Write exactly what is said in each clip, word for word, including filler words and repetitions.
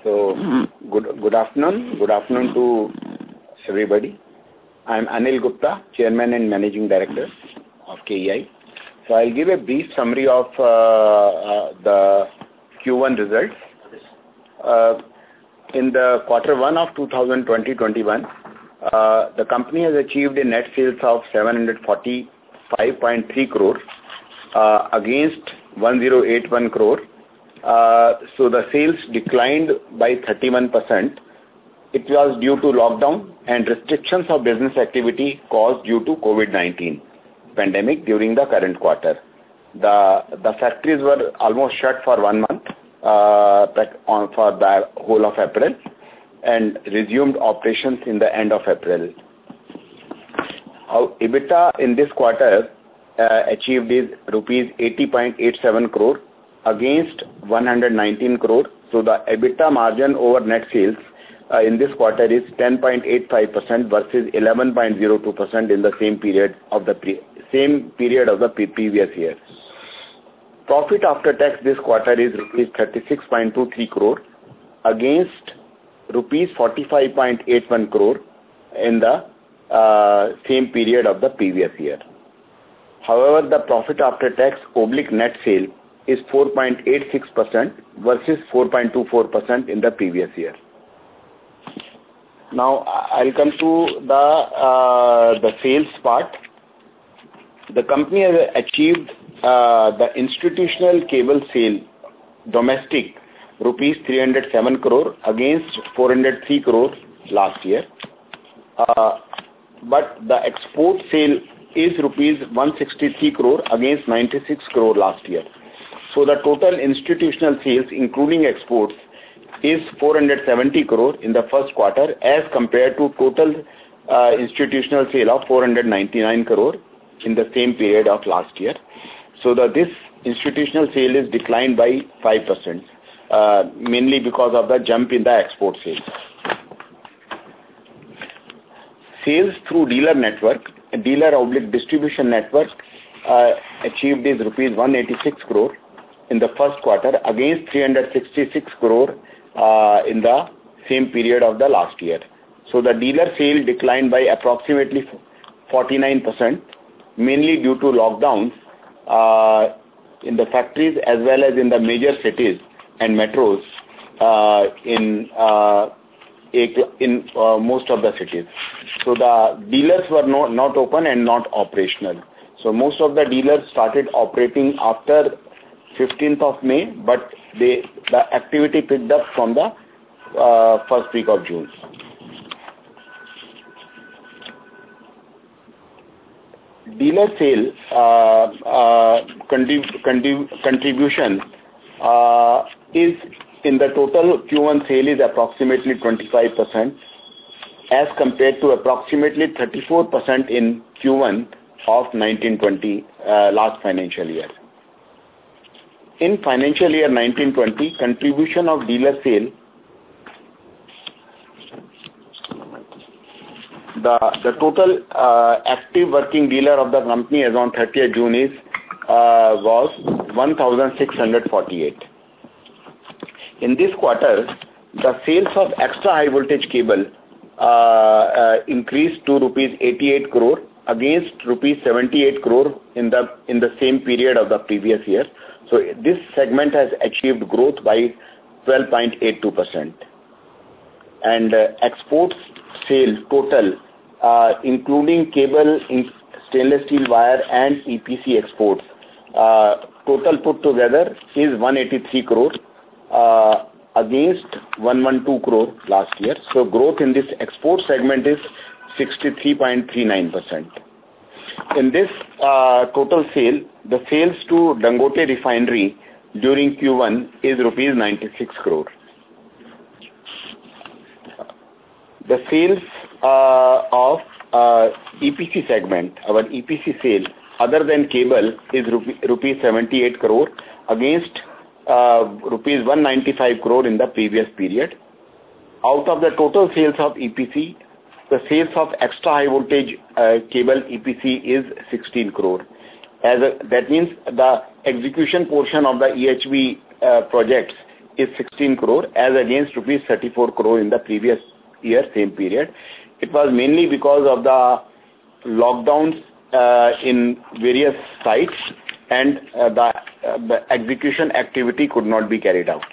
So, good good afternoon. Good afternoon to everybody. I am Anil Gupta, Chairman and Managing Director of K E I. So, I'll give a brief summary of uh, uh, the Q one results. Uh, in the quarter one of twenty twenty to twenty-one, uh, the company has achieved a net sales of seven hundred forty-five point three crore uh, against one thousand eighty-one crore. Uh, so the sales declined by thirty-one percent. It was due to lockdown and restrictions of business activity caused due to COVID nineteen pandemic during the current quarter. The, the factories were almost shut for one month uh, on, for the whole of April and resumed operations in the end of April. Our EBITDA in this quarter uh, achieved is rupees eighty point eight seven crore against one hundred nineteen crore. So the EBITDA margin over net sales uh, in this quarter is ten point eight five percent versus eleven point zero two percent in the same period of the pre same period of the previous year. Profit after tax this quarter is rupees thirty-six point two three crore against rupees forty-five point eight one crore in the uh, same period of the previous year. However, the profit after tax oblique net sale is four point eight six percent versus four point two four percent in the previous year. Now, I'll come to the uh, the sales part. The company has achieved uh, the institutional cable sale domestic rupees three hundred seven crore against four hundred three crore last year. Uh, but the export sale is rupees one hundred sixty-three crore against ninety-six crore last year. So the total institutional sales, including exports, is four hundred seventy crore in the first quarter as compared to total uh, institutional sale of four hundred ninety-nine crore in the same period of last year. So the, this institutional sale is declined by five percent, uh, mainly because of the jump in the export sales. Sales through dealer network, dealer oblique distribution network, uh, achieved is rupees one hundred eighty-six crore in the first quarter against three hundred sixty-six crore uh, in the same period of the last year. So the dealer sale declined by approximately forty-nine percent, mainly due to lockdowns uh, in the factories as well as in the major cities and metros uh, in uh, in uh, most of the cities. So the dealers were not, not open and not operational. So most of the dealers started operating after fifteenth of May, but they, the activity picked up from the uh, first week of June. Dealer sale uh, uh, contrib- contrib- contribution uh, is in the total Q one sale is approximately twenty-five percent as compared to approximately thirty-four percent in Q one of nineteen twenty uh, last financial year. In financial year nineteen twenty, contribution of dealer sale, the, the total uh, active working dealer of the company as on thirtieth June is uh, was one thousand six hundred forty-eight. In this quarter, the sales of extra high voltage cable uh, uh, increased to rupees eighty-eight crore against rupees seventy-eight crore in the in the same period of the previous year. So this segment has achieved growth by twelve point eight two percent. And uh, exports sale total, uh, including cable, in stainless steel wire and E P C exports, uh, total put together is one hundred eighty-three crore uh, against one hundred twelve crore last year. So growth in this export segment is sixty-three point three nine percent. In this uh, total sale, the sales to Dangote Refinery during Q one is rupees ninety-six crore. The sales uh, of uh, E P C segment, our E P C sale, other than cable, is rupees seventy-eight crore against uh, rupees one hundred ninety-five crore in the previous period. Out of the total sales of E P C, the sales of extra high voltage uh, cable E P C is sixteen crore. As a, that means the execution portion of the E H V uh, projects is sixteen crore as against rupees thirty-four crore in the previous year same period. It was mainly because of the lockdowns uh, in various sites, and uh, the, uh, the execution activity could not be carried out.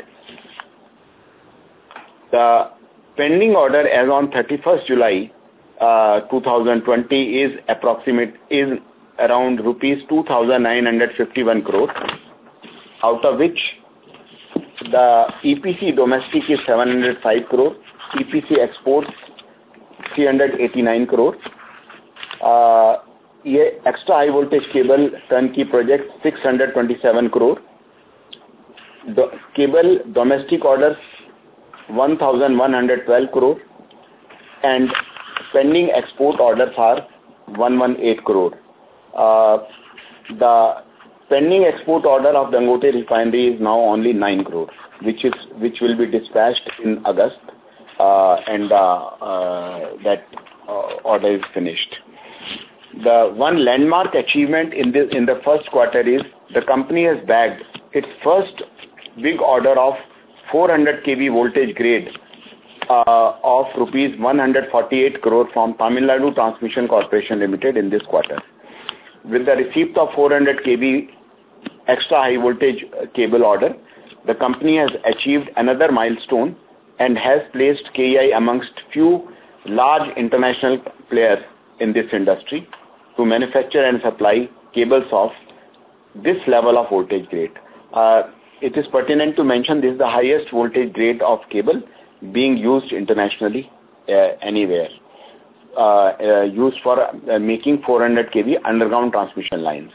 The pending order as on thirty-first July uh, two thousand twenty is approximate is around rupees two thousand nine hundred fifty-one crore, out of which the E P C domestic is seven hundred five crore, E P C exports three hundred eighty-nine crore, uh, extra high voltage cable turnkey project six hundred twenty-seven crore, Do cable domestic orders one thousand one hundred twelve crore, and pending export orders are one hundred eighteen crore. Uh, the pending export order of Dangote Refinery is now only nine crore, which is which will be dispatched in August, uh, and uh, uh, that uh, order is finished. The one landmark achievement in this in the first quarter is the company has bagged its first big order of four hundred kilovolt voltage grade uh, of rupees one hundred forty-eight crore from Tamil Nadu Transmission Corporation Limited in this quarter. With the receipt of four hundred kilovolt extra high voltage cable order, the company has achieved another milestone and has placed K E I amongst few large international players in this industry to manufacture and supply cables of this level of voltage grade. Uh, it is pertinent to mention this is the highest voltage grade of cable being used internationally uh, anywhere. Uh, uh, used for uh, making four hundred kilovolt underground transmission lines.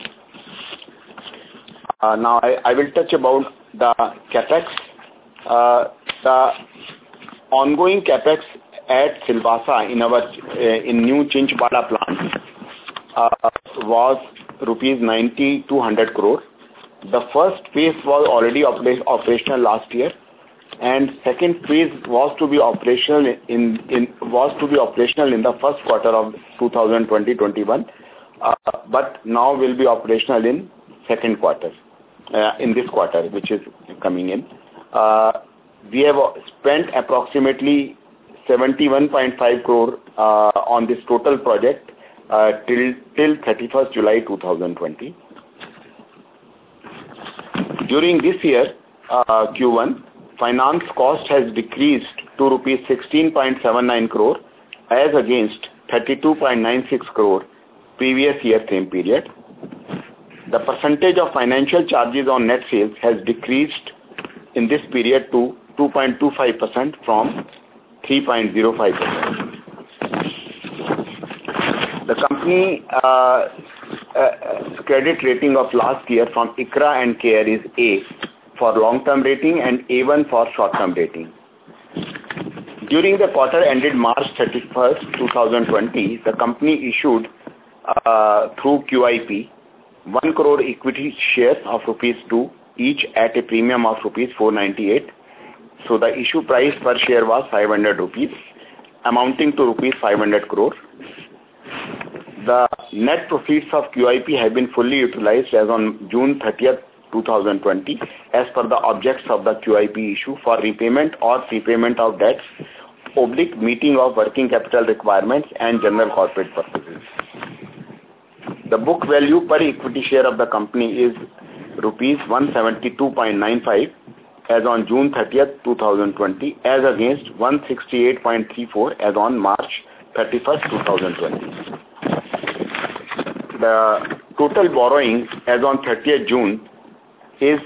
Uh, now I, I will touch about the capex. Uh, the ongoing capex at Silvassa in our uh, in new Chinchpada plant uh, was rupees ninety to one hundred crore. The first phase was already oper operational last year, and second phase was to be operational in, in was to be operational in the first quarter of two thousand twenty to twenty-one, uh, but now will be operational in second quarter, uh, in this quarter which is coming in. Uh, we have spent approximately seventy-one point five crore uh, on this total project uh, till till thirty-first July two thousand twenty. During this year, uh, Q one, finance cost has decreased to rupees sixteen point seven nine crore as against thirty-two point nine six crore previous year same period. The percentage of financial charges on net sales has decreased in this period to two point two five percent from three point zero five percent. The company uh, uh, credit rating of last year from ICRA and CARE is A for long-term rating and A one for short-term rating. During the quarter ended March thirty-first two thousand twenty, the company issued uh, through Q I P one crore equity shares of rupees two each at a premium of rupees four ninety-eight. So the issue price per share was five hundred rupees, amounting to rupees five hundred crore. The net proceeds of Q I P have been fully utilized as on June thirtieth two thousand twenty as per the objects of the Q I P issue for repayment or prepayment of debts, oblique meeting of working capital requirements and general corporate purposes. The book value per equity share of the company is rupees one seventy-two point nine five as on June thirtieth two thousand twenty as against one sixty-eight point three four as on March thirty-first two thousand twenty. The total borrowing as on thirtieth June is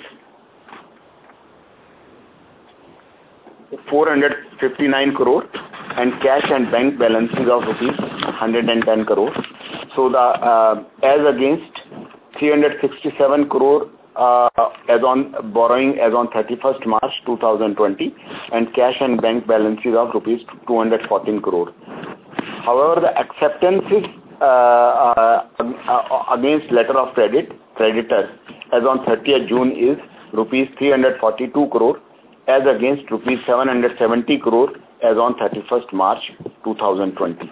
four hundred fifty-nine crore and cash and bank balances of rupees one hundred ten crore. So the uh, as against three hundred sixty-seven crore uh, as on borrowing as on thirty-first March two thousand twenty and cash and bank balances of rupees two hundred fourteen crore. However, the acceptances uh, uh, against letter of credit creditors as on thirtieth June is rupees three hundred forty-two crore as against rupees seven hundred seventy crore as on thirty-first March two thousand twenty.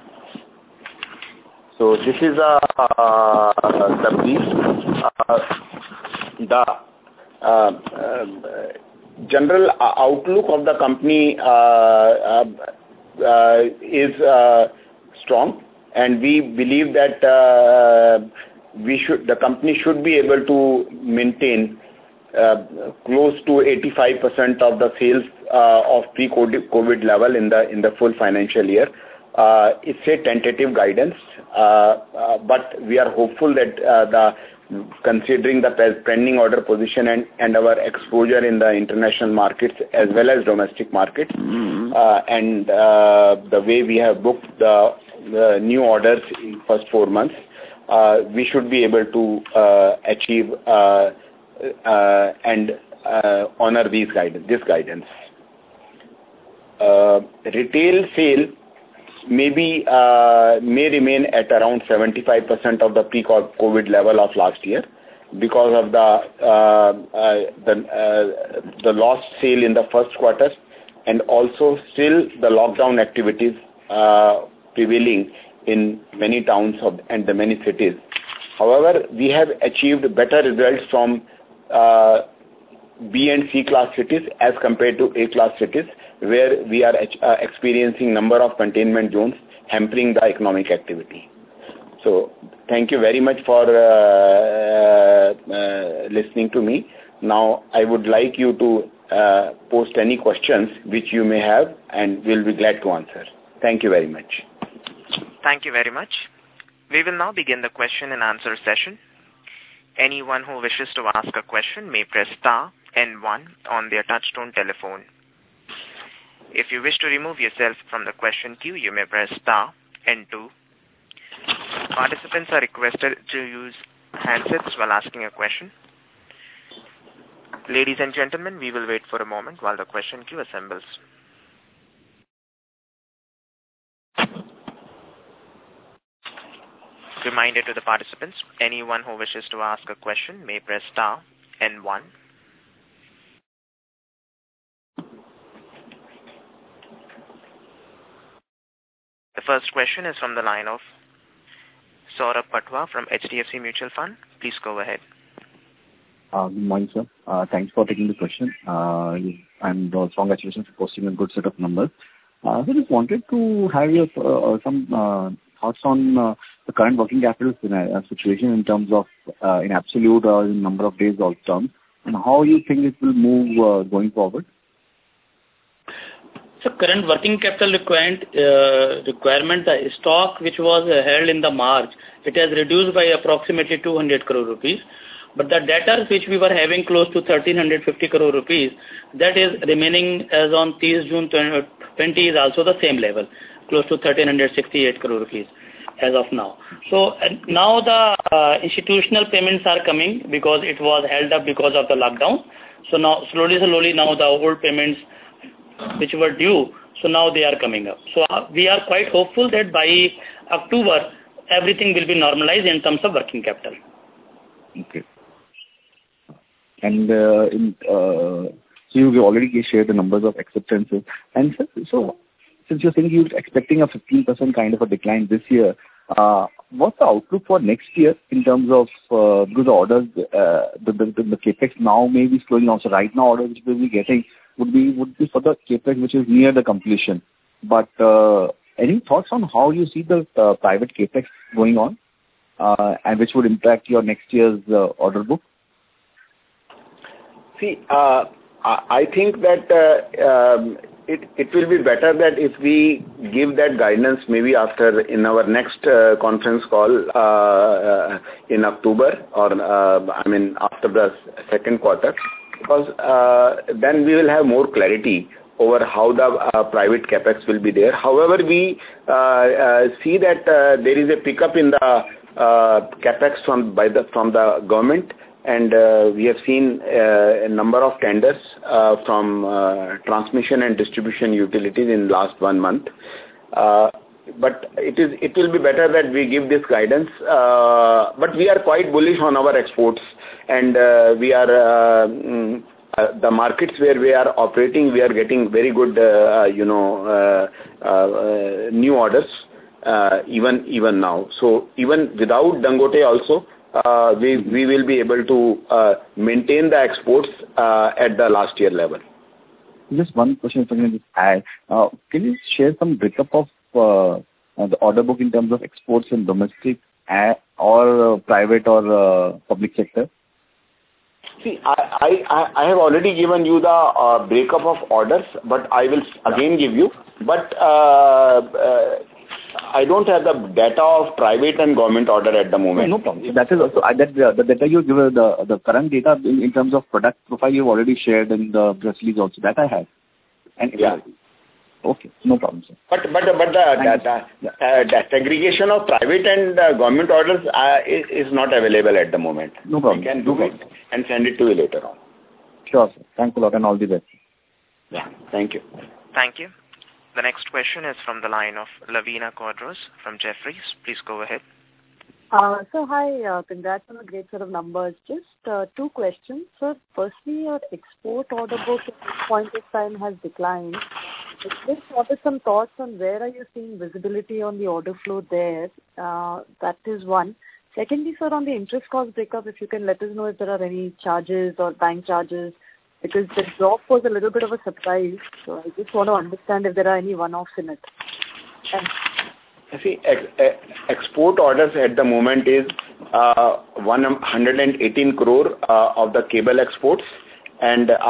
So this is a uh, the brief. Uh, the uh, uh, general outlook of the company uh, uh, uh, is uh, strong, and we believe that uh, we should, the company should be able to maintain uh, close to eighty-five percent of the sales uh, of pre-COVID level in the in the full financial year. Uh, it's a tentative guidance, uh, uh, but we are hopeful that uh, the considering the pending order position and, and our exposure in the international markets as well as domestic markets, mm-hmm. uh, and uh, the way we have booked the, the new orders in first four months, uh, we should be able to uh, achieve uh, uh, and uh, honor these guidance, this guidance. Uh, retail sale maybe uh, may remain at around seventy-five percent of the pre-COVID level of last year because of the uh, uh, the uh, the lost sale in the first quarter, and also still the lockdown activities uh, prevailing in many towns of, and the many cities. However, we have achieved better results from uh, B and C class cities as compared to A class cities, where we are uh, experiencing number of containment zones hampering the economic activity. So thank you very much for uh, uh, listening to me. Now I would like you to uh, post any questions which you may have, and we'll be glad to answer. Thank you very much. Thank you very much. We will now begin the question and answer session. Anyone who wishes to ask a question may press star and one on their touchtone telephone. If you wish to remove yourself from the question queue, you may press star and two. Participants are requested to use handsets while asking a question. Ladies and gentlemen, we will wait for a moment while the question queue assembles. Reminder to the participants, anyone who wishes to ask a question may press star and one. The first question is from the line of Saurabh Patwa from H D F C Mutual Fund. Please go ahead. Uh, good morning, sir. Uh, thanks for taking the question. Uh, and uh, congratulations for posting a good set of numbers. Uh, so just wanted to have your uh, some uh, thoughts on uh, the current working capital situation in terms of uh, in absolute or in number of days or terms, and how you think it will move uh, going forward. So current working capital requirement, uh, requirement, the stock which was uh, held in the March, it has reduced by approximately two hundred crore rupees. But the debtors which we were having close to one thousand three hundred fifty crore rupees, that is remaining as on thirtieth June twenty is also the same level, close to one thousand three hundred sixty-eight crore rupees as of now. So uh, now the uh, institutional payments are coming because it was held up because of the lockdown. So now slowly, slowly now the old payments which were due, so now they are coming up. So uh, we are quite hopeful that by October, everything will be normalized in terms of working capital. Okay. And uh, in, uh, so you already shared the numbers of acceptances. And so, so since you're saying you're expecting a fifteen percent kind of a decline this year, uh, what's the outlook for next year in terms of, uh, because the orders, uh, the, the, the, the capex now may be slowing down. So right now orders which we'll be getting would be would be for the capex which is near the completion. But uh, any thoughts on how you see the uh, private capex going on, uh, and which would impact your next year's uh, order book? See, uh, I think that uh, um, it it will be better that if we give that guidance maybe after in our next uh, conference call uh, uh, in October, or uh, I mean after the second quarter. Because uh, then we will have more clarity over how the uh, private capex will be there. However, we uh, uh, see that uh, there is a pickup in the uh, capex from by the from the government, and uh, we have seen uh, a number of tenders uh, from uh, transmission and distribution utilities in last one month. Uh, but it is it will be better that we give this guidance. Uh, but we are quite bullish on our exports, and uh, we are uh, mm, uh, the markets where we are operating, we are getting very good uh, you know uh, uh, new orders uh, even even now. So even without Dangote also, uh, we we will be able to uh, maintain the exports uh, at the last year level. Just one question, if I can just add. Uh, can you share some breakup of uh, uh, the order book in terms of exports in domestic uh, or uh, private or uh, public sector? See, I, I, I have already given you the uh, breakup of orders, but I will again give you. But uh, uh, I don't have the data of private and government order at the moment. No, no problem. That is also uh, that the, the data you give, uh, the the current data in, in terms of product profile you've already shared in the press release also. That I have. And yeah. Okay, no problem, sir. But but but the, the, the, uh, the segregation of private and uh, government orders uh, is, is not available at the moment. No problem. We can no do problem. it and send it to you later on. Sure, sir. Thanks a lot and all the best. Yeah, thank you. Thank you. The next question is from the line of Lavina Quadros from Jefferies. Please go ahead. Uh, so hi, uh, congrats on a great set of numbers. Just uh, two questions. So firstly, your export order book at this point of time has declined. Just wanted some thoughts on where are you seeing visibility on the order flow there. Uh, that is one. Secondly, sir, on the interest cost breakup, if you can let us know if there are any charges or bank charges, because the drop was a little bit of a surprise. So I just want to understand if there are any one-offs in it. Thanks. See, ex ex export orders at the moment is uh, one hundred eighteen crore uh, of the cable exports and uh,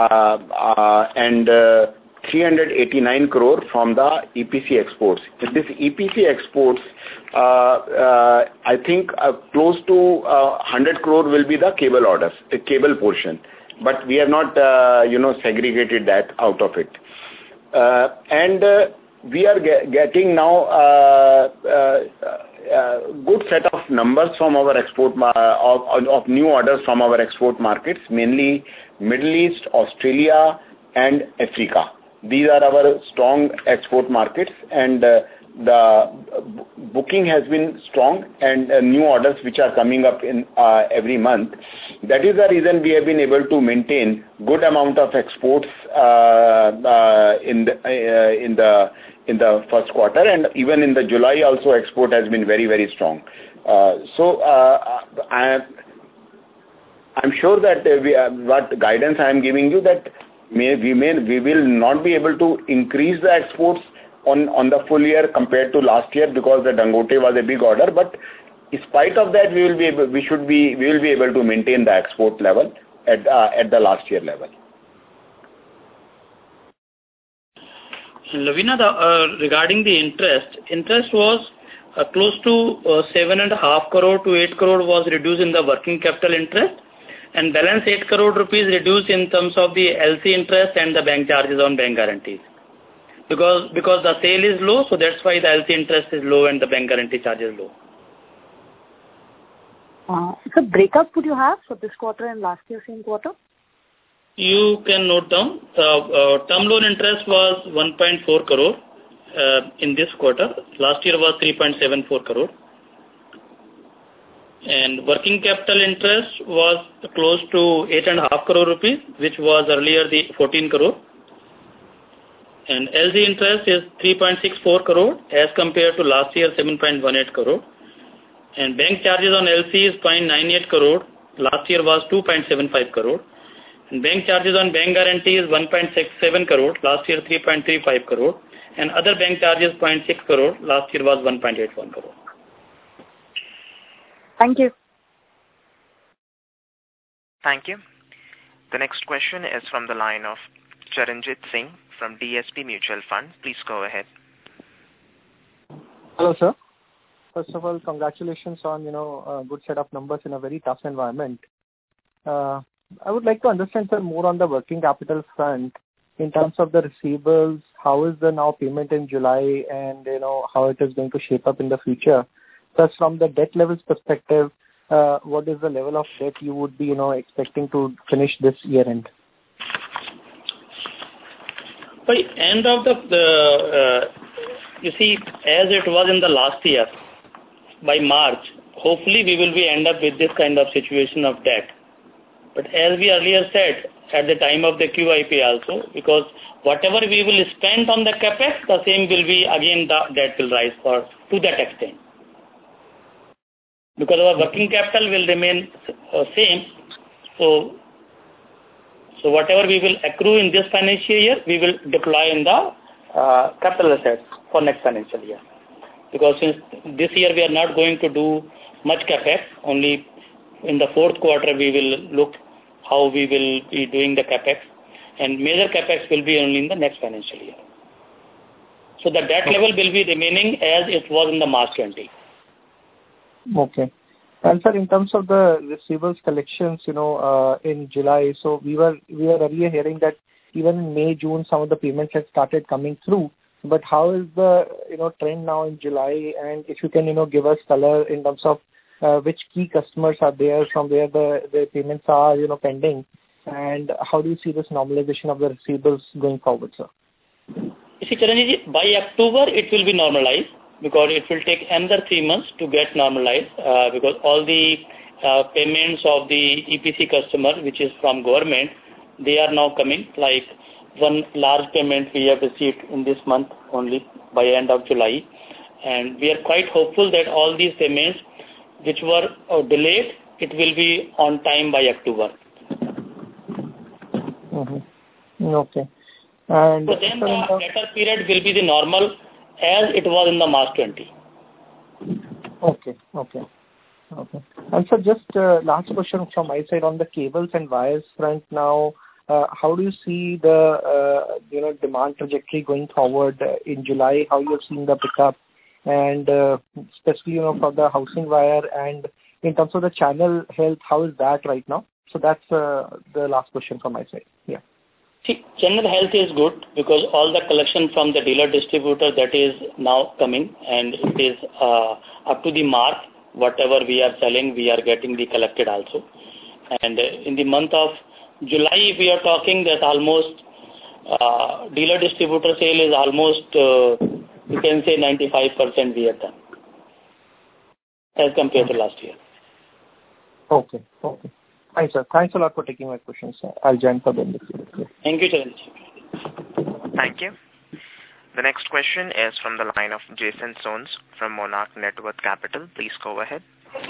uh, and uh, three hundred eighty-nine crore from the E P C exports. In this E P C exports, uh, uh, I think uh, close to uh, one hundred crore will be the cable orders, the cable portion. But we have not, uh, you know, segregated that out of it. Uh, and uh, we are ge getting now uh, uh, uh, good set of numbers from our export uh, of, of new orders from our export markets, mainly Middle East, Australia, and Africa. These are our strong export markets, and uh, the booking has been strong, and uh, new orders which are coming up in uh, every month. That is the reason we have been able to maintain good amount of exports uh, uh, in the uh, in the in the first quarter, and even in the July also export has been very very strong. Uh, so uh, I, I'm sure that uh, we, uh, what guidance I am giving you, that may, we may we will not be able to increase the exports on on the full year compared to last year, because the Dangote was a big order, but in spite of that, we will be able, we should be we will be able to maintain the export level at uh, at the last year level. Lavina, the, uh, regarding the interest, interest was uh, close to uh, seven and a half crore to eight crore was reduced in the working capital interest, and balance eight crore rupees reduced in terms of the L C interest and the bank charges on bank guarantees. Because because the sale is low, so that's why the L C interest is low and the bank guarantee charge is low. Uh, so breakup would you have for this quarter and last year same quarter? You can note down the uh, term loan interest was one point four crore uh, in this quarter. Last year was three point seven four crore. And working capital interest was close to eight and a half crore rupees, which was earlier the fourteen crore. And L C interest is three point six four crore as compared to last year seven point one eight crore. And bank charges on L C is zero point nine eight crore. Last year was two point seven five crore. And bank charges on bank guarantee is one point six seven crore. Last year three point three five crore. And other bank charges zero point six crore. Last year was one point eight one crore. Thank you. Thank you. The next question is from the line of Charanjit Singh from D S P Mutual Fund. Please go ahead. Hello, sir. First of all, congratulations on, you know, a good set of numbers in a very tough environment. Uh, I would like to understand, sir, more on the working capital front in terms of the receivables. How is the now payment in July, and, you know, how it is going to shape up in the future? Plus, from the debt levels perspective, uh, what is the level of debt you would be, you know, expecting to finish this year end? By end of the, the uh, you see, as it was in the last year, by March, hopefully we will be end up with this kind of situation of debt. But as we earlier said, at the time of the Q I P also, because whatever we will spend on the capex, the same will be, again, the debt will rise for to that extent. because our working capital will remain uh, same. So, so whatever we will accrue in this financial year, we will deploy in the uh, capital assets for next financial year. Because since this year we are not going to do much capex, only in the fourth quarter we will look how we will be doing the capex, and major capex will be only in the next financial year. So the debt level will be remaining as it was in the March twenty. Okay. And sir, in terms of the receivables collections, you know, uh, in July, so we were we were earlier hearing that even in May, June, some of the payments had started coming through. But how is the you know trend now in July? And if you can you know give us color in terms of uh, which key customers are there from where the, the payments are you know pending, and how do you see this normalization of the receivables going forward, sir? You see, Charanjit, by October it will be normalized, because it will take another three months to get normalized, uh, because all the uh, payments of the E P C customer, which is from government, they are now coming. Like one large payment we have received in this month only by end of July, and we are quite hopeful that all these payments which were uh, delayed, it will be on time by October. Mm-hmm. Okay. And so then the debtor period will be the normal as it was in the March twenty. Okay, okay, okay. And so just uh, last question from my side on the cables and wires front now. Uh, how do you see the uh, you know demand trajectory going forward uh, in July? How you have seen the pickup, and uh, especially you know for the housing wire, and in terms of the channel health, how is that right now? So that's uh, the last question from my side. Yeah. See, channel health is good because all the collection from the dealer distributor that is now coming, and it is uh, up to the mark. Whatever we are selling, we are getting the collected also. And uh, in the month of July, we are talking that almost uh, dealer distributor sale is almost, uh, you can say ninety-five percent we have done as compared to last year. Okay, okay. Thanks, sir. Thanks a lot for taking my questions, sir. I'll join for the next video. Thank you, Charanjit. Thank you. The next question is from the line of Jason Soans from Monarch Networth Capital. Please go ahead.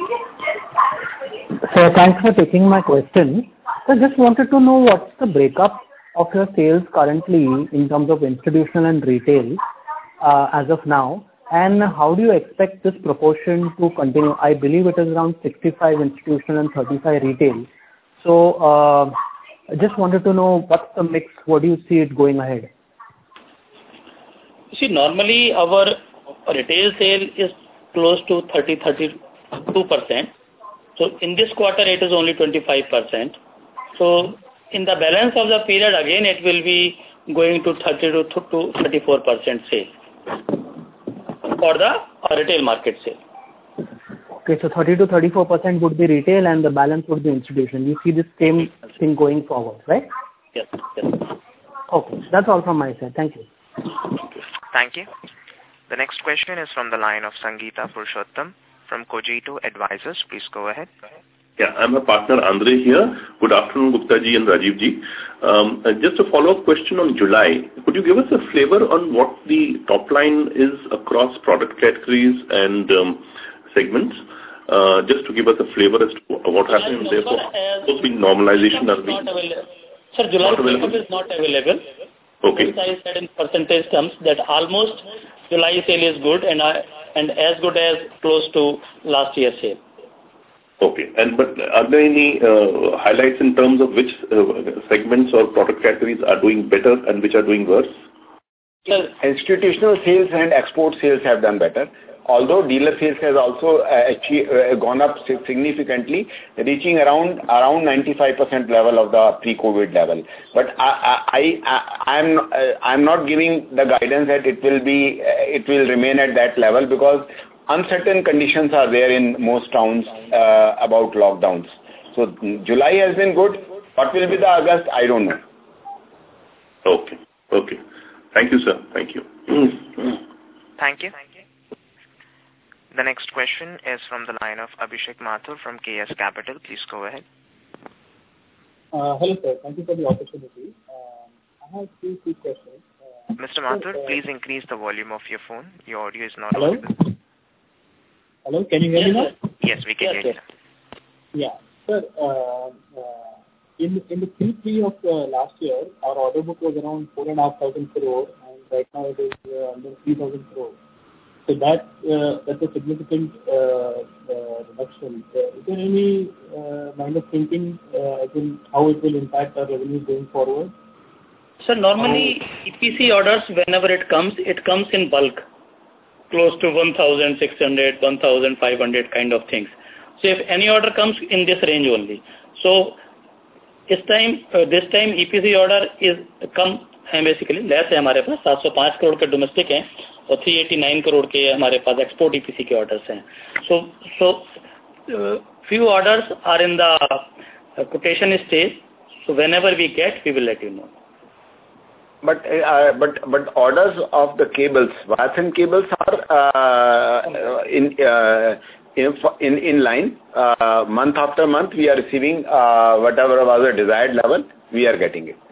So thanks for taking my question. I just wanted to know what's the breakup of your sales currently in terms of institutional and retail uh, as of now, and how do you expect this proportion to continue? I believe it is around sixty-five institutional and thirty-five retail. So uh, I just wanted to know what's the mix, what do you see it going ahead? See, normally our retail sale is close to thirty to thirty-two percent. So in this quarter it is only twenty-five percent. So in the balance of the period again it will be going to thirty to thirty-four percent sale for the retail market sale. Okay, so thirty to thirty-four percent would be retail and the balance would be institutional. You see this same thing going forward, right? Yes, yes. Okay, that's all from my side. Thank you. Thank you. The next question is from the line of Sangeeta Purushottam from Cogito Advisors. Please go ahead. Yeah, I'm a partner, Andre here. Good afternoon, Gupta ji and Rajiv ji. Um, uh, just a follow-up question on July. Could you give us a flavor on what the top line is across product categories and um, segments? Uh, just to give us a flavor as to what happened there. Supposed to be normalization. Are we? Sir, July pickup is not available. Okay. As I said in percentage terms that almost July sale is good and uh, and as good as close to last year's sale. Okay. And but are there any uh, highlights in terms of which uh, segments or product categories are doing better and which are doing worse? Well, institutional sales and export sales have done better. Although dealer sales has also uh, achieved, uh, gone up significantly, reaching around around ninety-five percent level of the pre-COVID level. But I I I I'm uh, I'm not giving the guidance that it will be uh, it will remain at that level because uncertain conditions are there in most towns uh, about lockdowns. So July has been good. What will be the August? I don't know. Okay. Okay. Thank you, sir. Thank you. Thank you. The next question is from the line of Abhishek Mathur from K S Capital. Please go ahead. Uh, hello, sir. Thank you for the opportunity. Um, I have two quick questions. Uh, Mister Mathur, so, uh, please increase the volume of your phone. Your audio is not hello? audible. Hello, can you hear Yes, me now? sir. Yes, we can Yes, hear sir. you. Yeah. Sir, uh, uh, in in the Q three of uh, last year, our order book was around four and a half thousand crore, and right now it is uh, under three thousand crore. So that uh, that's a significant uh, uh, reduction. Uh, is there any uh, line of thinking uh, as in how it will impact our revenue going forward? So normally E P C orders, whenever it comes, it comes in bulk, close to one thousand six hundred, one thousand five hundred kind of things. So if any order comes in this range only. So this time, uh, this time E P C order is come है basically less है हमारे पास सात सौ पाँच करोड़ के domestic हैं और तीन सौ नवासी करोड़ के हमारे पास export E P C के orders हैं. So so uh, few orders are in the uh, quotation stage. So whenever we get, we will let you know. But uh, but but orders of the cables, wires and cables are uh, in, uh, in in in line. Uh, month after month, we are receiving uh, whatever was the desired level. We are getting it.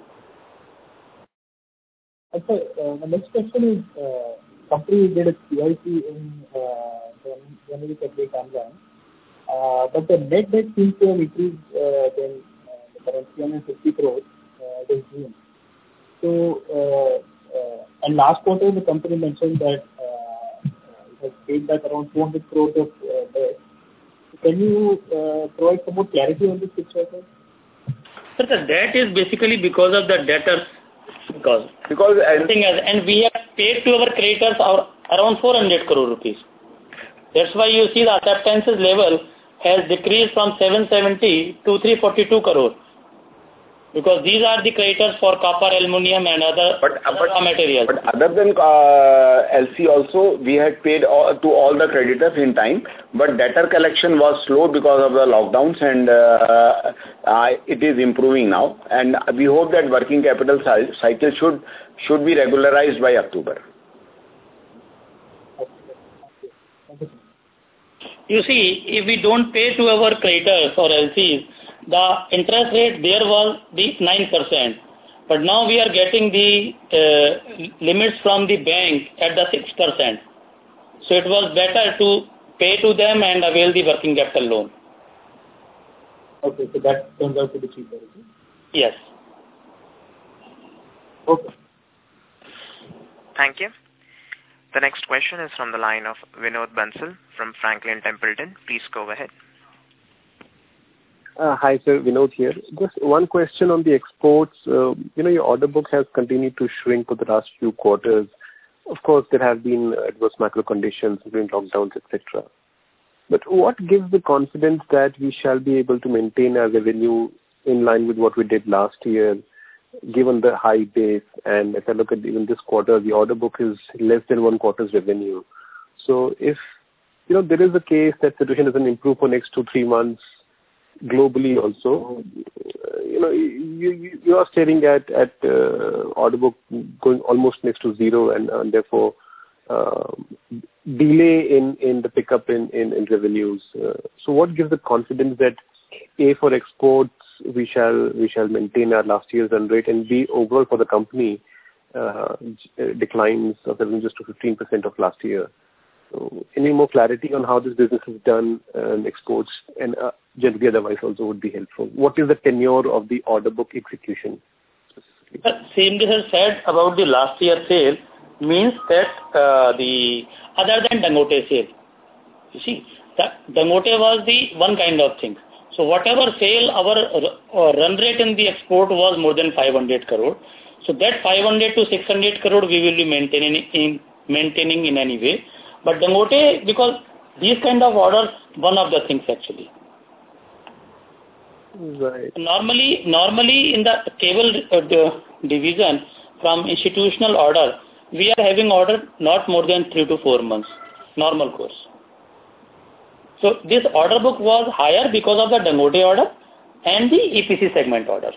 Okay. Uh, the next question is: uh, company did a Q I P in uh, January, February timeline, uh, but the net debt seems to have increased uh, than uh, the current three hundred fifty crores uh, this June. So, uh, uh, and last quarter the company mentioned that uh, it has paid back around two hundred crores of uh, debt. So can you uh, provide some more clarity on this picture, sir? Sir, the debt is basically because of the debtors, because because nothing else, and we have paid to our creditors our, around four hundred crore rupees. That's why you see the acceptances level has decreased from seven seventy to three forty-two crore. Because these are the creditors for copper, aluminium and other, but, other but, raw materials. But other than uh, L C also, we had paid all, to all the creditors in time, but debtor collection was slow because of the lockdowns, and uh, uh, it is improving now. And we hope that working capital cycle should should be regularized by October. You see, if we don't pay to our creditors or L Cs, the interest rate there was the nine percent. But now we are getting the uh, limits from the bank at the six percent. So it was better to pay to them and avail the working capital loan. Okay, so that turns out to be cheaper, is it? Yes. Okay. Thank you. The next question is from the line of Vinod Bansal from Franklin Templeton. Please go ahead. Uh, hi, sir. Vinod here. Just one question on the exports. Uh, you know, your order book has continued to shrink for the last few quarters. Of course, there have been adverse macro conditions, including lockdowns, et cetera. But what gives the confidence that we shall be able to maintain our revenue in line with what we did last year, given the high base? And if I look at even this quarter, the order book is less than one quarter's revenue. So if, you know, there is a case that situation doesn't improve for next two, three months, globally also, uh, you know, you, you, you are staring at, at uh, order book going almost next to zero, and, and therefore uh, delay in, in the pickup in, in, in revenues. Uh, so what gives the confidence that A, for exports, we shall we shall maintain our last year's run rate, and B, overall for the company, uh, declines of revenues to fifteen percent of last year? So any more clarity on how this business is done and exports, and uh, generally otherwise also would be helpful. What is the tenure of the order book execution specifically? Same this has said about the last year sale means that uh, the other than Dangote sale, you see, that Dangote was the one kind of thing. So whatever sale, our uh, run rate in the export was more than five hundred crore. So that five hundred to six hundred crore we will be maintaining in, maintaining in any way. But Dangote, because these kind of orders, one of the things actually. Right. Normally, normally in the cable uh, the division from institutional order, we are having order not more than three to four months, normal course. So this order book was higher because of the Dangote order and the E P C segment orders.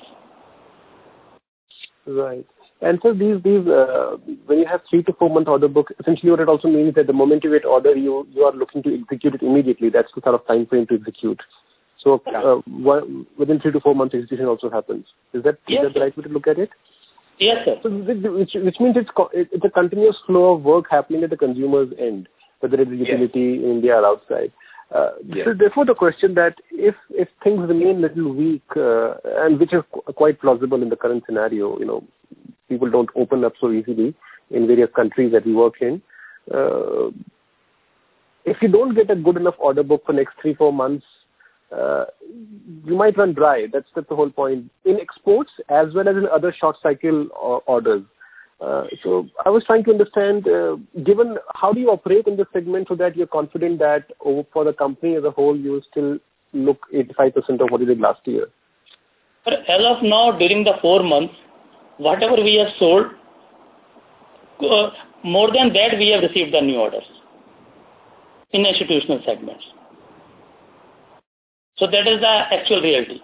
Right. And so these, these uh, when you have three to four month order book, essentially what it also means that the moment you get order, you, you are looking to execute it immediately. That's the sort of time frame to execute. So uh, one, within three to four months, execution also happens. Is that, Yes, is that the right way to look at it? Yes, sir. So which, which means it's, it's a continuous flow of work happening at the consumer's end, whether it's utility yes. in India or outside. Uh, Yes. So therefore, the question that if if things remain little weak, uh, and which is qu- quite plausible in the current scenario, you know, people don't open up so easily in various countries that we work in. Uh, if you don't get a good enough order book for next three four months, uh, you might run dry. That's that's the whole point in exports as well as in other short cycle or- orders. Uh, so I was trying to understand, uh, given how do you operate in this segment so that you're confident that over for the company as a whole, you still look eighty-five percent of what you did last year? But as of now, during the four months, whatever we have sold, uh, more than that we have received the new orders in institutional segments. So that is the actual reality.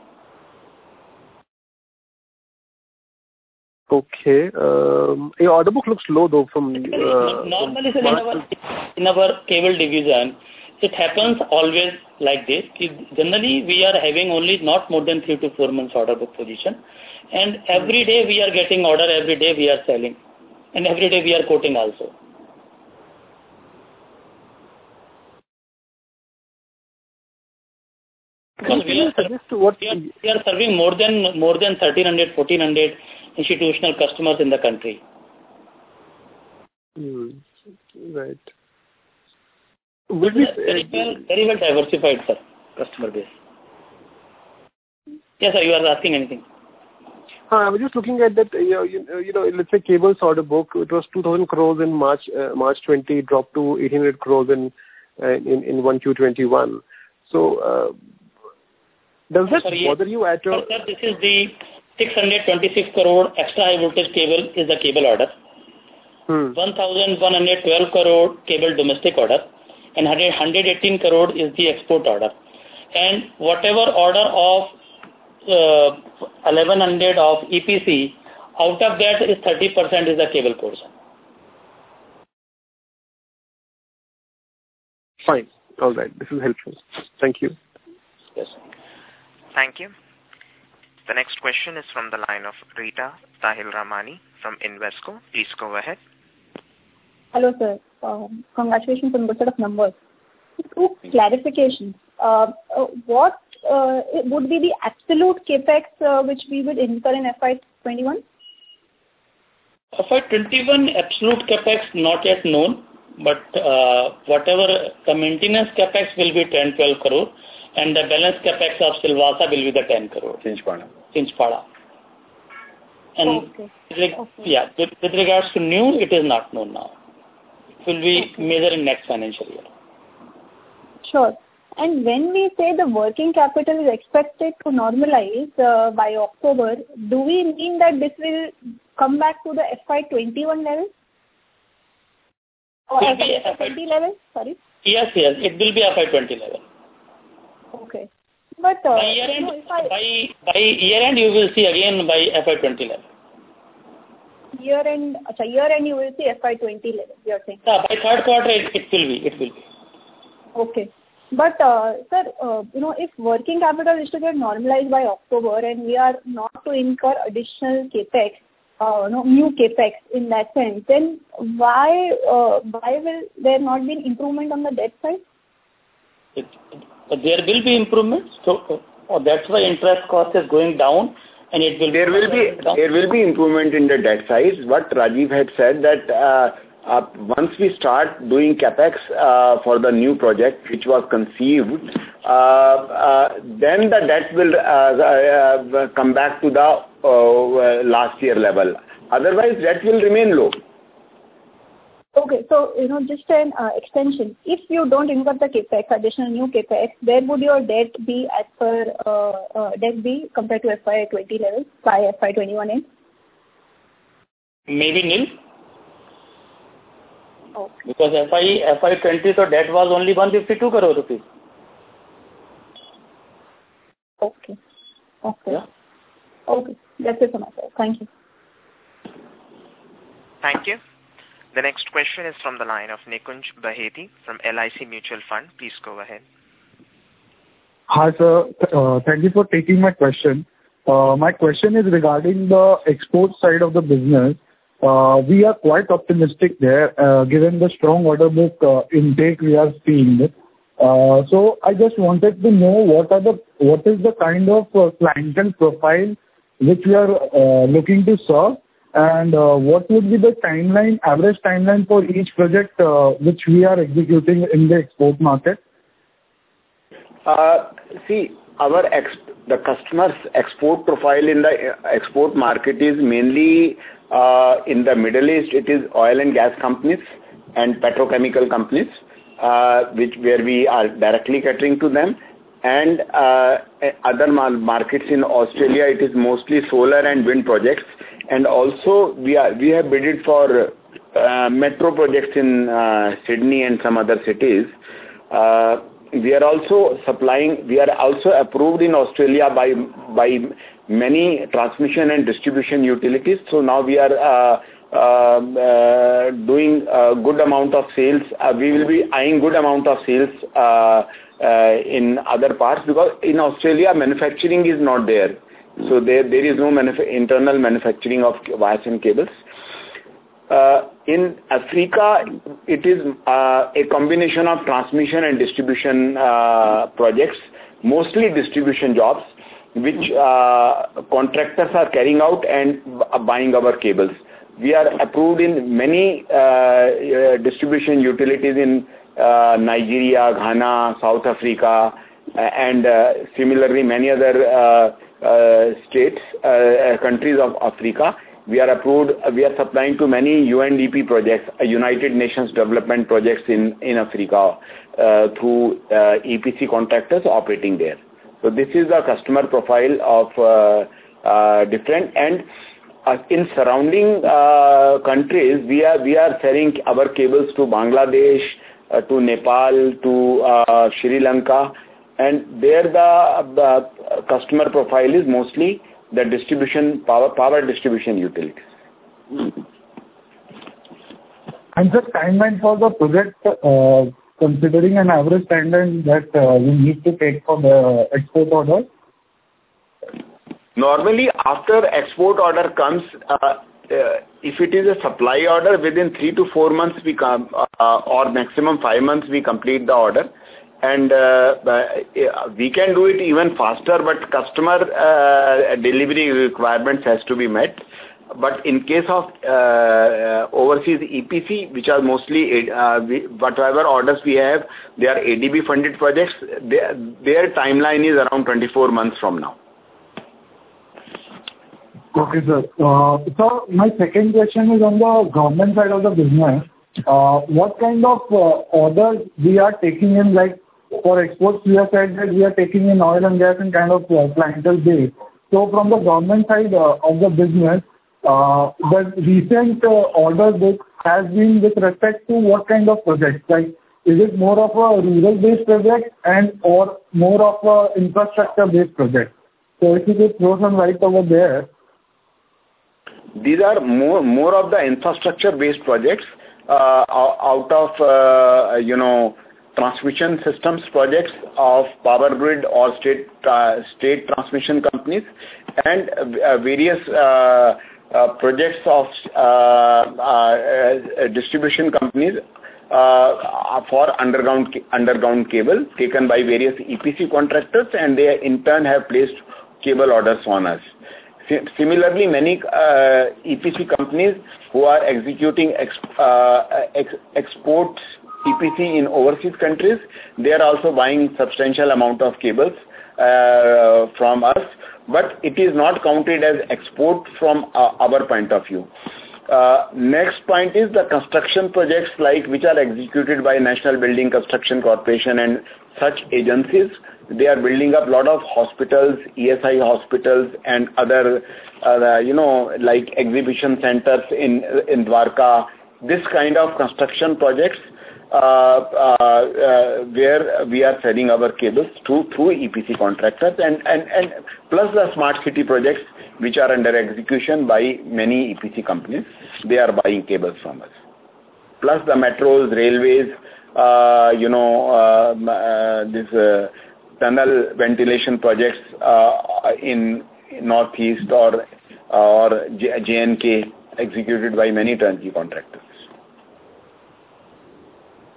Okay. Um, your order book looks low though from... Uh, Normally, from sir, in our, in our cable division, it happens always like this. Generally, we are having only not more than three to four months order book position. And every day we are getting order, every day we are selling. And every day we are quoting also. Because we are, what we, are, we are serving more than more than thirteen hundred, fourteen hundred institutional customers in the country. Hmm. Right. Would we very well, very well diversified, sir, customer base. Yes, sir, you are asking anything. Uh, I was just looking at that, you know, you, you know, let's say cables order book, it was two thousand crores in March, uh, March twenty, dropped to eighteen hundred crores in, uh, in, in one Q twenty-one. So, uh, does that Sorry, bother you at all? Sir, this is the six hundred twenty-six crore extra high voltage cable is the cable order. Hmm. one thousand one hundred twelve crore cable domestic order and one hundred eighteen crore is the export order. And whatever order of uh, eleven hundred of E P C, out of that is thirty percent is the cable portion. Fine. All right. This is helpful. Thank you. Yes. Thank you. The next question is from the line of Rita Tahil Ramani from Invesco. Please go ahead. Hello, sir. Um, congratulations on good set of numbers. Two clarifications. Uh, uh, what uh, would be the absolute capex uh, which we would incur in F Y twenty-one? F Y twenty-one absolute capex not yet known, but uh, whatever the maintenance capex will be ten to twelve crore. And the balance capex of Silvassa will be the ten crore. Chinchpada. Okay. Chinchpada. And okay. yeah, with, with regards to new, it is not known now. It will be okay. Measured in next financial year. Sure. And when we say the working capital is expected to normalize uh, by October, do we mean that this will come back to the F Y twenty-one level? Or F Y twenty level? Sorry. Yes, yes. It will be F Y twenty level. Okay. But uh, by year end, you know, if I, by, by year end, you will see again by F Y twenty level. Year end, so year end, you will see F Y twenty level. You are saying? Yeah, by third quarter, it, it will be. It will be. Okay. But uh, sir, uh, you know, if working capital is to get normalized by October, and we are not to incur additional capex, uh, no new capex in that sense, then why uh, why will there not be an improvement on the debt side? It, But there will be improvements, so oh, that's why interest cost is going down, and it will. There will be down. there will be improvement in the debt size. What Rajiv had said that uh, uh, once we start doing capex uh, for the new project which was conceived, uh, uh, then the debt will uh, uh, come back to the uh, last year level. Otherwise, debt will remain low. Okay, so, you know, just an uh, extension. If you don't incur the capex, additional new capex, where would your debt be as per uh, uh, debt be compared to F Y twenty levels by F Y twenty-one end? Maybe nil. Okay. Because F Y F Y twenty, so debt was only one hundred fifty-two crore rupees. Okay. Okay. Yeah. Okay. That's it for myself. Thank you. Thank you. The next question is from the line of Nikunj Baheti from L I C Mutual Fund. Please go ahead. Hi, sir. Uh, thank you for taking my question. Uh, my question is regarding the export side of the business. Uh, we are quite optimistic there, uh, given the strong order book uh, intake we are seeing. Uh, so I just wanted to know what are the what is the kind of uh, clientele profile which we are uh, looking to serve, and uh, what would be the timeline, average timeline for each project uh, which we are executing in the export market? Uh, see, our ex the customers' export profile in the export market is mainly uh, in the Middle East. It is oil and gas companies and petrochemical companies, uh, which where we are directly catering to them, and uh, other markets in Australia. It is mostly solar and wind projects, and also we are we have bidded for uh, metro projects in uh, Sydney and some other cities. Uh, We are also supplying, we are also approved in Australia by by many transmission and distribution utilities. So now we are uh, uh, uh, doing a good amount of sales. Uh, we will be eyeing good amount of sales uh, uh, in other parts, because in Australia manufacturing is not there. So there, there is no manuf internal manufacturing of wires and cables. Uh, in Africa, it is uh, a combination of transmission and distribution uh, projects, mostly distribution jobs, which uh, contractors are carrying out and buying our cables. We are approved in many uh, uh, distribution utilities in uh, Nigeria, Ghana, South Africa, and uh, similarly many other uh, uh, states, uh, countries of Africa. We are approved, we are supplying to many U N D P projects, uh, United Nations Development projects in, in Africa uh, through uh, E P C contractors operating there. So this is the customer profile of uh, uh, different, and uh, in surrounding uh, countries, we are, we are selling our cables to Bangladesh, uh, to Nepal, to uh, Sri Lanka, and there the uh, customer profile is mostly the distribution, power power distribution utilities. And the timeline for the project, uh, considering an average timeline that uh, we need to take for the export order? Normally, after export order comes, uh, uh, if it is a supply order, within three to four months we come, uh, or maximum five months we complete the order. And uh, we can do it even faster, but customer uh, delivery requirements has to be met. But in case of uh, overseas E P C, which are mostly uh, we, whatever orders we have, they are A D B funded projects. Their, their timeline is around twenty-four months from now. Okay, sir. Uh, so my second question is on the government side of the business. Uh, what kind of uh, orders we are taking in, like for exports, we have said that we are taking in oil and gas and kind of uh, clientele base. So from the government side uh, of the business, uh, the recent uh, order book has been with respect to what kind of projects? Like, is it more of a rural-based project and or more of a infrastructure-based project? So if you could throw some light over there. These are more more of the infrastructure-based projects uh, out of uh, you know. transmission systems projects of power grid or state uh, state transmission companies, and uh, various uh, uh, projects of uh, uh, distribution companies uh, for underground underground cable taken by various E P C contractors, and they in turn have placed cable orders on us. Similarly, many uh, E P C companies who are executing ex, uh, ex, exports E P C in overseas countries, they are also buying substantial amount of cables uh, from us, but it is not counted as export from uh, our point of view. Uh, next point is the construction projects like which are executed by National Building Construction Corporation and such agencies. They are building up a lot of hospitals, E S I hospitals, and other, uh, you know, like exhibition centers in in Dwarka. This kind of construction projects uh, uh, uh, where we are selling our cables through through E P C contractors, and and and plus the smart city projects which are under execution by many E P C companies. They are buying cables from us. Plus the metros, railways, uh, you know, uh, uh, this. Uh, tunnel ventilation projects uh, in Northeast or or J and K executed by many turnkey contractors.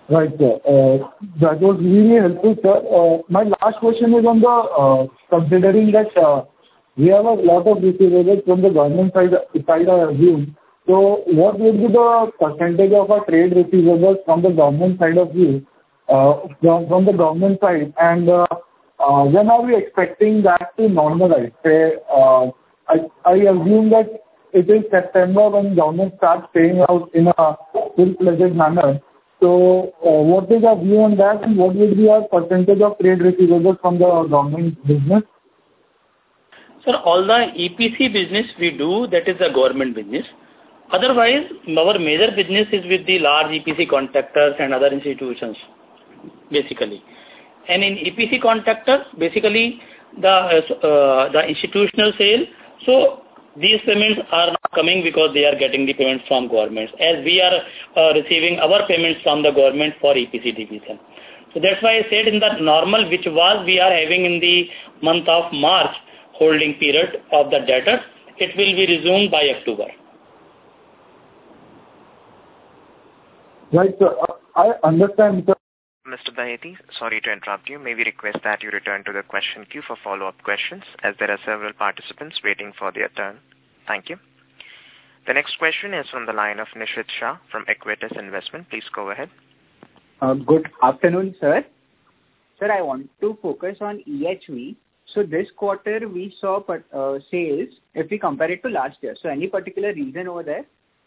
Right, sir. Uh, That was really helpful, sir. Uh, My last question is on the uh, considering that uh, we have a lot of receivables from the government side, side, I assume. So what would be the percentage of our trade receivables from the government side of view, uh, from from the government side? And uh, uh, when are we expecting that to normalize? Say, uh, I I assume that it is September when government starts paying out in a full-fledged manner. So, uh, what is our view on that, and what will be our percentage of trade receivables from the government business? Sir, all the E P C business we do, that is the government business. Otherwise, our major business is with the large E P C contractors and other institutions, basically. And in E P C contractors, basically the uh, the institutional sale. So these payments are not coming because they are getting the payments from governments, as we are uh, receiving our payments from the government for E P C division. So that's why I said in the normal, which was we are having in the month of March holding period of the debtors, it will be resumed by October. Right, sir. I understand, sir. Mister Baheti, sorry to interrupt you. May we request that you return to the question queue for follow-up questions, as there are several participants waiting for their turn. Thank you. The next question is from the line of Nishit Shah from Equitas Investment. Please go ahead. Uh, good afternoon, sir. Sir, I want to focus on E H V. So this quarter we saw uh, sales if we compare it to last year. So any particular reason over there?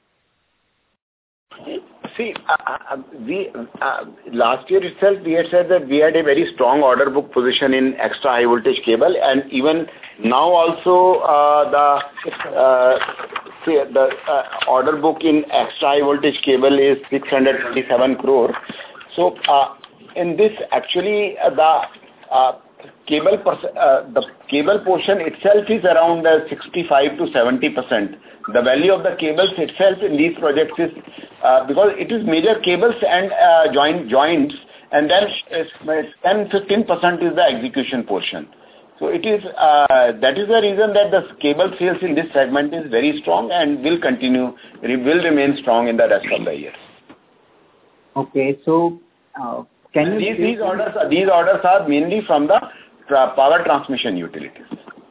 See, uh, we uh, last year itself we had said that we had a very strong order book position in extra high voltage cable, and even now also uh, the uh, see, the uh, order book in extra high voltage cable is six hundred twenty-seven crore. So uh, in this actually uh, the uh, cable pers- uh, the cable portion itself is around uh, sixty-five to seventy percent. The value of the cables itself in these projects is uh, because it is major cables and uh, joint joints, and then ten to fifteen percent is the execution portion. So it is uh, that is the reason that the cable sales in this segment is very strong and will continue, will remain strong in the rest of the year. Okay, so uh, can you these, these orders are, these orders are mainly from the tra- power transmission utilities.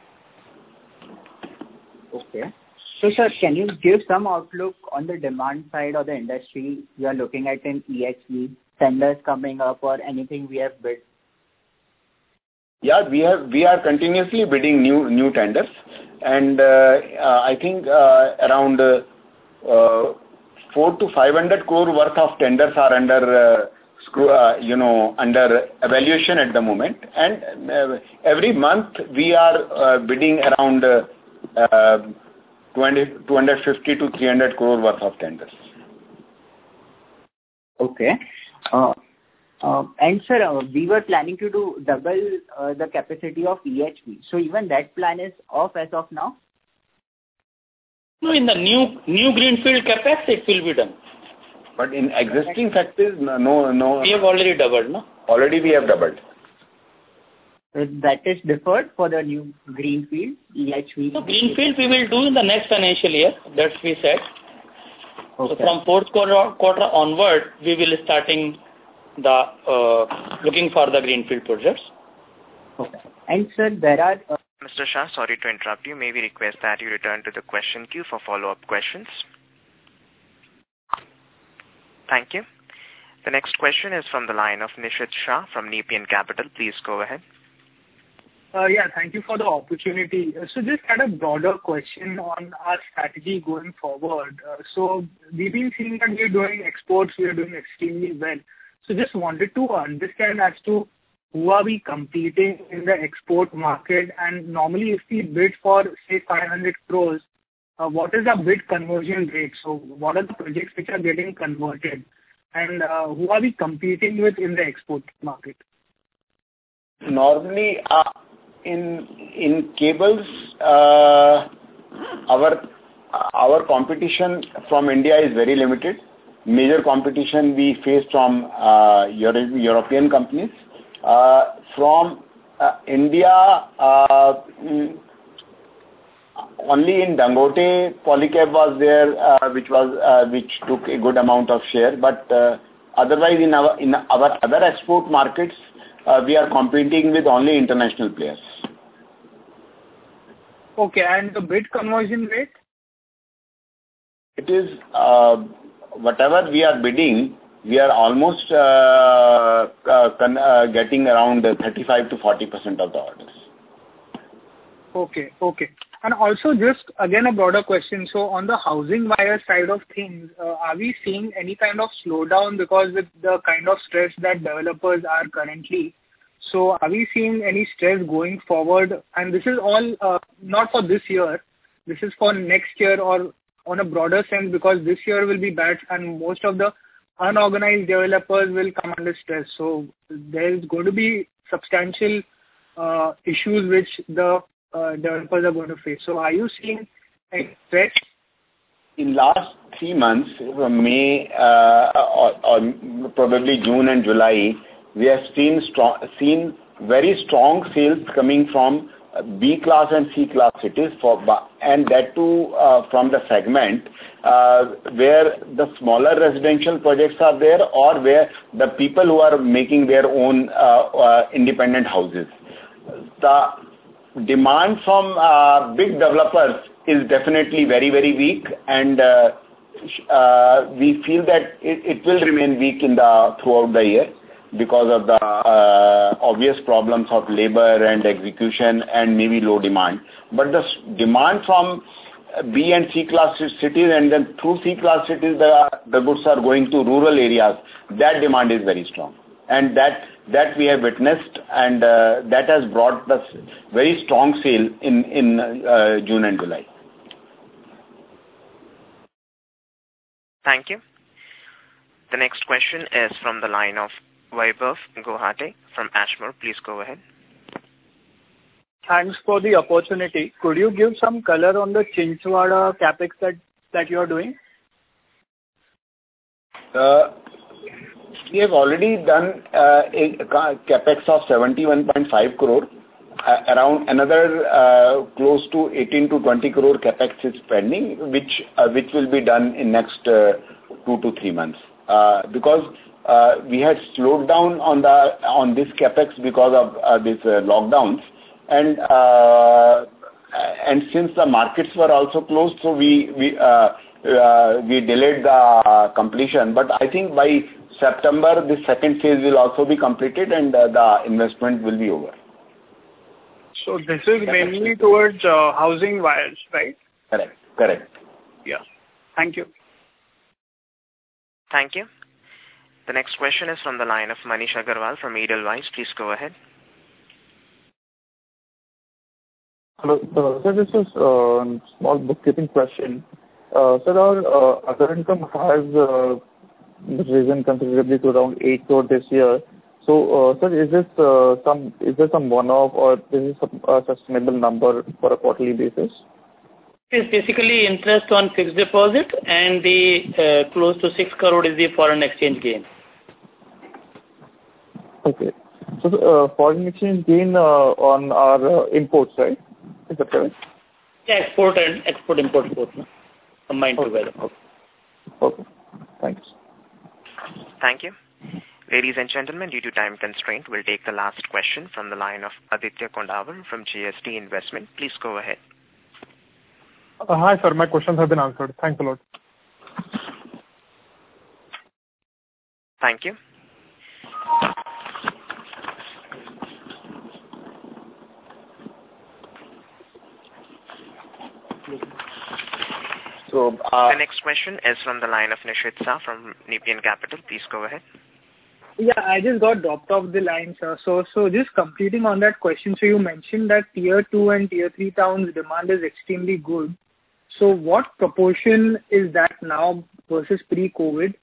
Okay. So, sir, can you give some outlook on the demand side or the industry you are looking at in E H V, tenders coming up or anything we have bid? Yeah, we have we are continuously bidding new new tenders, and uh, uh, I think uh, around uh, uh, four to five hundred crore worth of tenders are under uh, screw, uh, you know under evaluation at the moment, and uh, every month we are uh, bidding around. Uh, uh, two hundred fifty to three hundred crore worth of tenders. Okay. Uh, uh, and sir, uh, we were planning to do double uh, the capacity of E H V. So even that plan is off as of now? No, in the new new greenfield capex, it will be done. But in existing factories, no, no. We have already doubled, no? Already we have doubled. That is deferred for the new greenfield E H V. So greenfield we will do in the next financial year. That's we said. Okay. So from fourth quarter, quarter onward, we will starting the uh, looking for the greenfield projects. Okay. And sir, there are. Uh, Mister Shah, sorry to interrupt you. May we request that you return to the question queue for follow-up questions. Thank you. The next question is from the line of Nishit Shah from Nepean Capital. Please go ahead. Uh, yeah, thank you for the opportunity. Uh, so just had a broader question on our strategy going forward. Uh, so we've been seeing that we're doing exports, we're doing extremely well. So just wanted to understand as to who are we competing in the export market, and normally if we bid for say five hundred crores, uh, what is the bid conversion rate? So what are the projects which are getting converted, and uh, who are we competing with in the export market? Normally, uh, in in cables, uh, our our competition from India is very limited. Major competition we face from uh, Euro- European companies. Uh, from uh, India, uh, mm, only in Dangote Polycab was there, uh, which was uh, which took a good amount of share. But uh, Otherwise, in our in our other export markets, uh, we are competing with only international players. Okay, and the bid conversion rate? It is uh, whatever we are bidding, we are almost uh, uh, con- uh, getting around thirty-five to forty percent of the orders. Okay, okay. And also just again a broader question. So on the housing wire side of things, uh, are we seeing any kind of slowdown because with the kind of stress that developers are currently? So are we seeing any stress going forward? And this is all uh, not for this year. This is for next year or on a broader sense, because this year will be bad and most of the unorganized developers will come under stress. So there is going to be substantial uh, issues which the uh, developers are going to face. So are you seeing any stress? In last three months, from May uh, or, or probably June and July, we have seen strong, seen very strong sales coming from B class and C class cities, for and that too uh, from the segment uh, where the smaller residential projects are there, or where the people who are making their own uh, uh, independent houses. The demand from uh, big developers is definitely very very weak, and uh, uh, we feel that it, it will remain weak in the throughout the year, because of the uh, obvious problems of labor and execution and maybe low demand. But the demand from B and C class cities, and then through C class cities, the, the goods are going to rural areas. That demand is very strong. And that that we have witnessed, and uh, that has brought us very strong sale in, in uh, June and July. Thank you. The next question is from the line of Vaibhav Gohate from Ashmore. Please go ahead. Thanks for the opportunity. Could you give some color on the Chinchwada capex that, that you are doing? Uh, we have already done uh, a capex of seventy-one point five crore. Uh, around another uh, close to eighteen to twenty crore capex is pending, which uh, which will be done in next uh, two to three months. Uh, because uh, we had slowed down on the on this capex because of uh, these uh, lockdowns, and uh, and since the markets were also closed, so we we uh, uh, we delayed the completion. But I think by September, the second phase will also be completed, and uh, the investment will be over. So this is mainly towards uh, housing wires, right? Correct. Correct. Yeah. Thank you. Thank you. The next question is from the line of Manish Agarwal from Edelweiss. Please go ahead. Hello. Uh, sir, this is a small bookkeeping question. Uh, sir, our uh, other income has uh, risen considerably to around eight crore this year. So, uh, sir, is this uh, some is there some one-off, or is this a, a sustainable number for a quarterly basis? It's basically interest on fixed deposit, and the uh, close to six crore is the foreign exchange gain. Okay. So, uh, foreign exchange gain uh, on our uh, imports, right? Is that correct? Yeah, export and export import both, no? Combined okay. together. Okay. Okay. Thanks. Thank you. Ladies and gentlemen, due to time constraint, we'll take the last question from the line of Aditya Kondawar from G S T Investment. Please go ahead. Uh, hi, sir. My questions have been answered. Thanks a lot. Thank you. So uh, the next question is from the line of Nishit Shah from Nepean Capital. Please go ahead. Yeah, I just got dropped off the line, sir. So, so just completing on that question. So you mentioned that tier two and tier three towns demand is extremely good. So what proportion is that now versus pre-COVID?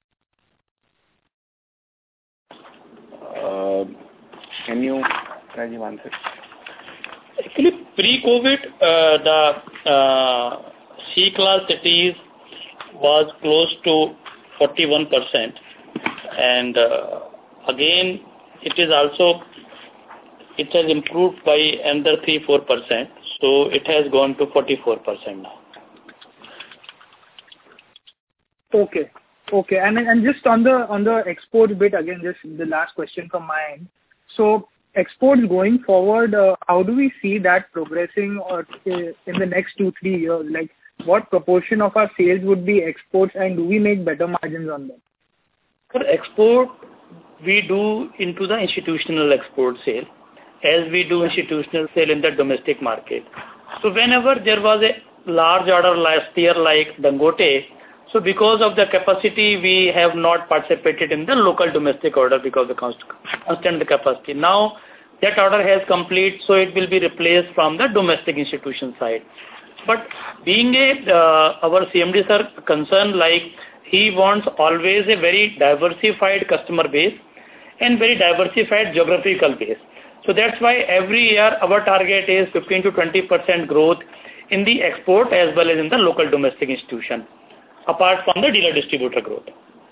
Uh, can you can you answer? Actually, pre-COVID, uh, the uh, C-class cities was close to forty-one percent, and uh, again, it is also it has improved by another three to four percent. So it has gone to forty-four percent now. Okay. Okay. And and just on the on the export bit again, just the last question from my end. So exports going forward, uh, how do we see that progressing or uh, in the next two three years? Like what proportion of our sales would be exports, and do we make better margins on them? For export, we do into the institutional export sale, as we do institutional sale in the domestic market. So whenever there was a large order last year like Dangote, so because of the capacity, we have not participated in the local domestic order because of the constant capacity. Now that order has complete, so it will be replaced from the domestic institution side. But being a, uh, our C M D sir concerned, like he wants always a very diversified customer base and very diversified geographical base. So that's why every year our target is fifteen to twenty percent growth in the export as well as in the local domestic institution, apart from the dealer distributor growth.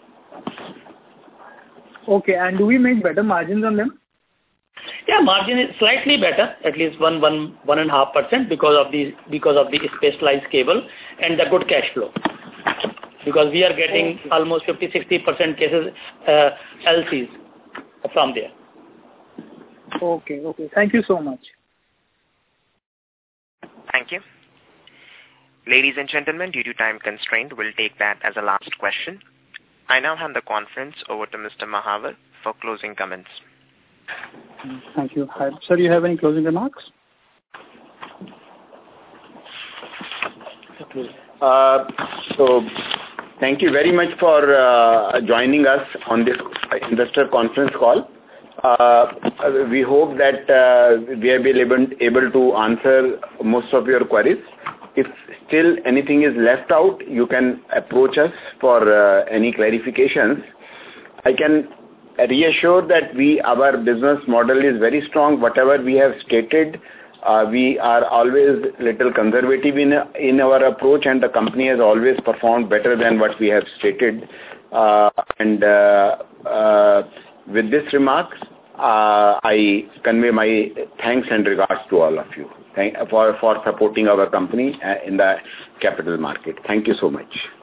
Okay, and do we make better margins on them? Yeah, margin is slightly better, at least one, one, one and a half percent because of the because of the specialized cable and the good cash flow. Because we are getting okay. almost fifty to sixty percent cases uh, L Cs from there. Okay, okay. Thank you so much. Thank you. Ladies and gentlemen, due to time constraint, we'll take that as a last question. I now hand the conference over to Mister Mahavar for closing comments. Thank you. Hi. Sir, you have any closing remarks? Uh, so, thank you very much for uh, joining us on this investor conference call. Uh, we hope that uh, we have been able, able to answer most of your queries. If still anything is left out, you can approach us for uh, any clarifications. I can reassure that we, our business model is very strong. Whatever we have stated, uh, we are always little conservative in, in our approach, and the company has always performed better than what we have stated. Uh, and uh, uh, with this remarks, uh, I convey my thanks and regards to all of you. Thank, for, for supporting our company in the capital market. Thank you so much.